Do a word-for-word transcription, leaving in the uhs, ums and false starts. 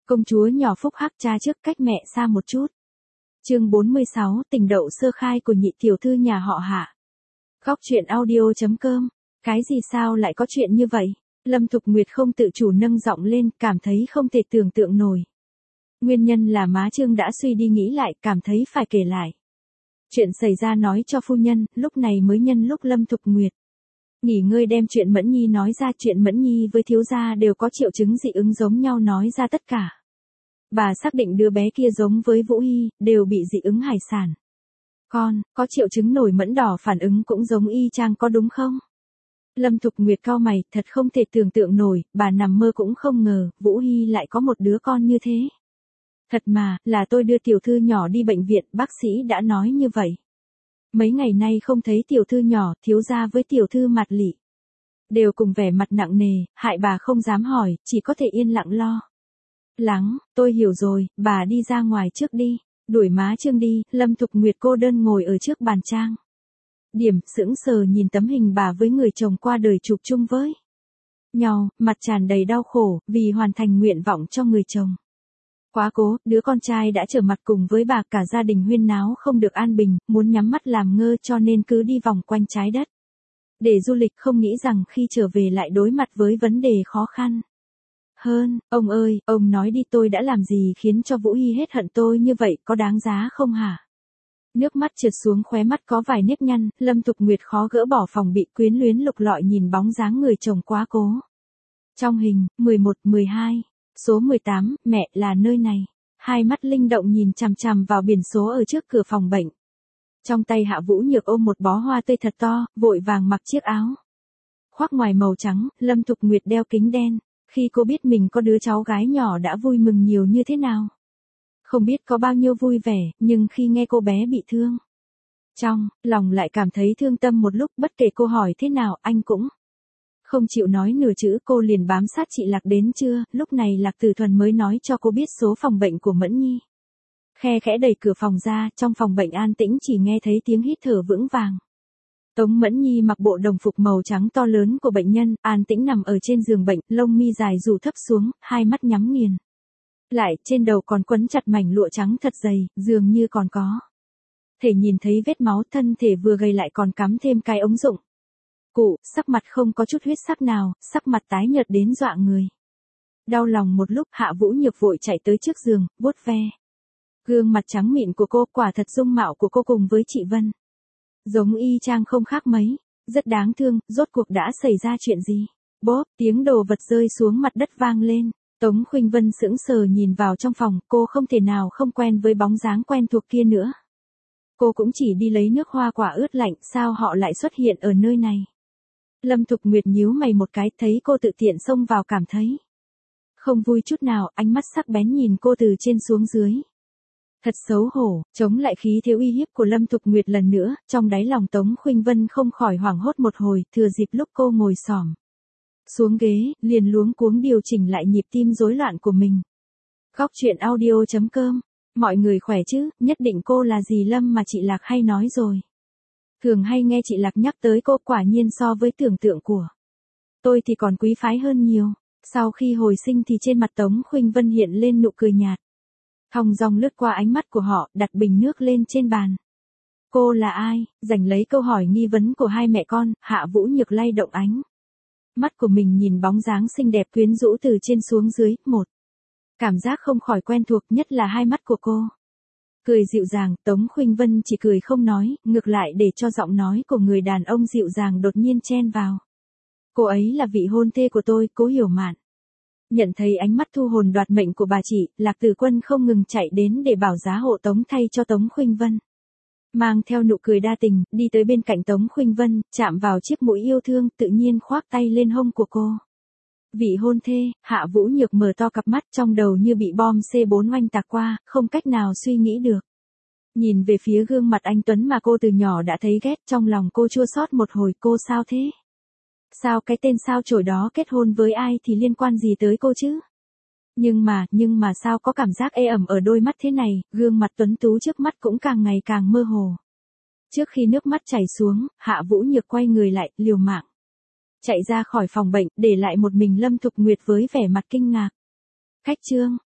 Công chúa nhỏ phúc hắc cha trước cách mẹ xa một chút. Chương bốn mươi sáu, tình đậu sơ khai của nhị tiểu thư nhà họ Hạ. Góc truyện audio.com. Cái gì sao lại có chuyện như vậy? Lâm Thục Nguyệt không tự chủ nâng giọng lên, cảm thấy không thể tưởng tượng nổi. Nguyên nhân là má Trương đã suy đi nghĩ lại, cảm thấy phải kể lại. Chuyện xảy ra nói cho phu nhân, lúc này mới nhân lúc Lâm Thục Nguyệt nghỉ ngơi đem chuyện Mẫn Nhi nói ra. Chuyện Mẫn Nhi với thiếu gia đều có triệu chứng dị ứng giống nhau nói ra tất cả. Bà xác định đứa bé kia giống với Vũ Hy, đều bị dị ứng hải sản. Con, có triệu chứng nổi mẫn đỏ phản ứng cũng giống y chang có đúng không? Lâm Thục Nguyệt cau mày, thật không thể tưởng tượng nổi, bà nằm mơ cũng không ngờ, Vũ Hy lại có một đứa con như thế. Thật mà, là tôi đưa tiểu thư nhỏ đi bệnh viện, bác sĩ đã nói như vậy. Mấy ngày nay không thấy tiểu thư nhỏ, thiếu gia với tiểu thư Mạt Lị đều cùng vẻ mặt nặng nề, hại bà không dám hỏi, chỉ có thể yên lặng lo lắng. Tôi hiểu rồi, bà đi ra ngoài trước đi. Đuổi má Trương đi, Lâm Thục Nguyệt cô đơn ngồi ở trước bàn trang điểm, sững sờ nhìn tấm hình bà với người chồng qua đời chụp chung với nhau, mặt tràn đầy đau khổ, vì hoàn thành nguyện vọng cho người chồng. Quá cố, đứa con trai đã trở mặt cùng với bà, cả gia đình huyên náo không được an bình, muốn nhắm mắt làm ngơ cho nên cứ đi vòng quanh trái đất để du lịch, không nghĩ rằng khi trở về lại đối mặt với vấn đề khó khăn hơn. Ông ơi, ông nói đi, tôi đã làm gì khiến cho Vũ Hy hết hận tôi như vậy, có đáng giá không hả? Nước mắt trượt xuống khóe mắt có vài nếp nhăn, Lâm Thục Nguyệt khó gỡ bỏ phòng bị quyến luyến lục lọi nhìn bóng dáng người chồng quá cố. Trong hình, mười một, mười hai, số mười tám, mẹ, là nơi này. Hai mắt linh động nhìn chằm chằm vào biển số ở trước cửa phòng bệnh. Trong tay Hạ Vũ Nhược ôm một bó hoa tươi thật to, vội vàng mặc chiếc áo khoác ngoài màu trắng. Lâm Thục Nguyệt đeo kính đen. Khi cô biết mình có đứa cháu gái nhỏ đã vui mừng nhiều như thế nào. Không biết có bao nhiêu vui vẻ, nhưng khi nghe cô bé bị thương, trong lòng lại cảm thấy thương tâm một lúc. Bất kể cô hỏi thế nào, anh cũng không chịu nói nửa chữ. Cô liền bám sát chị Lạc đến trưa. Lúc này Lạc Tử Thuần mới nói cho cô biết số phòng bệnh của Mẫn Nhi. Khe khẽ đẩy cửa phòng ra, trong phòng bệnh an tĩnh, chỉ nghe thấy tiếng hít thở vững vàng. Tống Mẫn Nhi mặc bộ đồng phục màu trắng to lớn của bệnh nhân, an tĩnh nằm ở trên giường bệnh, lông mi dài rủ thấp xuống, hai mắt nhắm nghiền lại, trên đầu còn quấn chặt mảnh lụa trắng thật dày, dường như còn có thể nhìn thấy vết máu. Thân thể vừa gầy lại còn cắm thêm cái ống dụng cụ, sắc mặt không có chút huyết sắc nào, sắc mặt tái nhợt đến dọa người. Đau lòng một lúc, Hạ Vũ Nhược vội chạy tới trước giường, vuốt ve gương mặt trắng mịn của cô. Quả thật dung mạo của cô cùng với chị Vân giống y chang không khác mấy, rất đáng thương. Rốt cuộc đã xảy ra chuyện gì? Bốp, tiếng đồ vật rơi xuống mặt đất vang lên. Tống Khuynh Vân sững sờ nhìn vào trong phòng, cô không thể nào không quen với bóng dáng quen thuộc kia nữa. Cô cũng chỉ đi lấy nước hoa quả ướt lạnh, sao họ lại xuất hiện ở nơi này? Lâm Thục Nguyệt nhíu mày một cái, thấy cô tự tiện xông vào cảm thấy không vui chút nào, ánh mắt sắc bén nhìn cô từ trên xuống dưới. Thật xấu hổ, chống lại khí thế uy hiếp của Lâm Thục Nguyệt lần nữa, trong đáy lòng Tống Khuynh Vân không khỏi hoảng hốt một hồi, thừa dịp lúc cô ngồi xổm xuống ghế, liền luống cuống điều chỉnh lại nhịp tim rối loạn của mình. Góc truyện audio.com. Mọi người khỏe chứ, nhất định cô là dì Lâm mà chị Lạc hay nói rồi. Thường hay nghe chị Lạc nhắc tới cô, quả nhiên so với tưởng tượng của tôi thì còn quý phái hơn nhiều. Sau khi hồi sinh thì trên mặt Tống Khuynh Vân hiện lên nụ cười nhạt. Thong dong lướt qua ánh mắt của họ, đặt bình nước lên trên bàn. Cô là ai? Giành lấy câu hỏi nghi vấn của hai mẹ con, Hạ Vũ Nhược lay động ánh mắt của mình nhìn bóng dáng xinh đẹp quyến rũ từ trên xuống dưới. Một cảm giác không khỏi quen thuộc, nhất là hai mắt của cô. Cười dịu dàng, Tống Khuynh Vân chỉ cười không nói, ngược lại để cho giọng nói của người đàn ông dịu dàng đột nhiên chen vào. Cô ấy là vị hôn thê của tôi, Cố Hiểu Mạn. Nhận thấy ánh mắt thu hồn đoạt mệnh của bà chị, Lạc Tử Quân không ngừng chạy đến để bảo giá hộ tống thay cho Tống Khuynh Vân. Mang theo nụ cười đa tình, đi tới bên cạnh Tống Khuynh Vân, chạm vào chiếc mũi yêu thương, tự nhiên khoác tay lên hông của cô. Vị hôn thê, Hạ Vũ Nhược mở to cặp mắt, trong đầu như bị bom xê bốn oanh tạc qua, không cách nào suy nghĩ được. Nhìn về phía gương mặt anh Tuấn mà cô từ nhỏ đã thấy ghét, trong lòng cô chua xót một hồi. Cô sao thế? Sao cái tên sao chổi đó kết hôn với ai thì liên quan gì tới cô chứ? Nhưng mà, nhưng mà sao có cảm giác ê ẩm ở đôi mắt thế này, gương mặt tuấn tú trước mắt cũng càng ngày càng mơ hồ. Trước khi nước mắt chảy xuống, Hạ Vũ Nhược quay người lại, liều mạng chạy ra khỏi phòng bệnh, để lại một mình Lâm Thục Nguyệt với vẻ mặt kinh ngạc. Khách trương,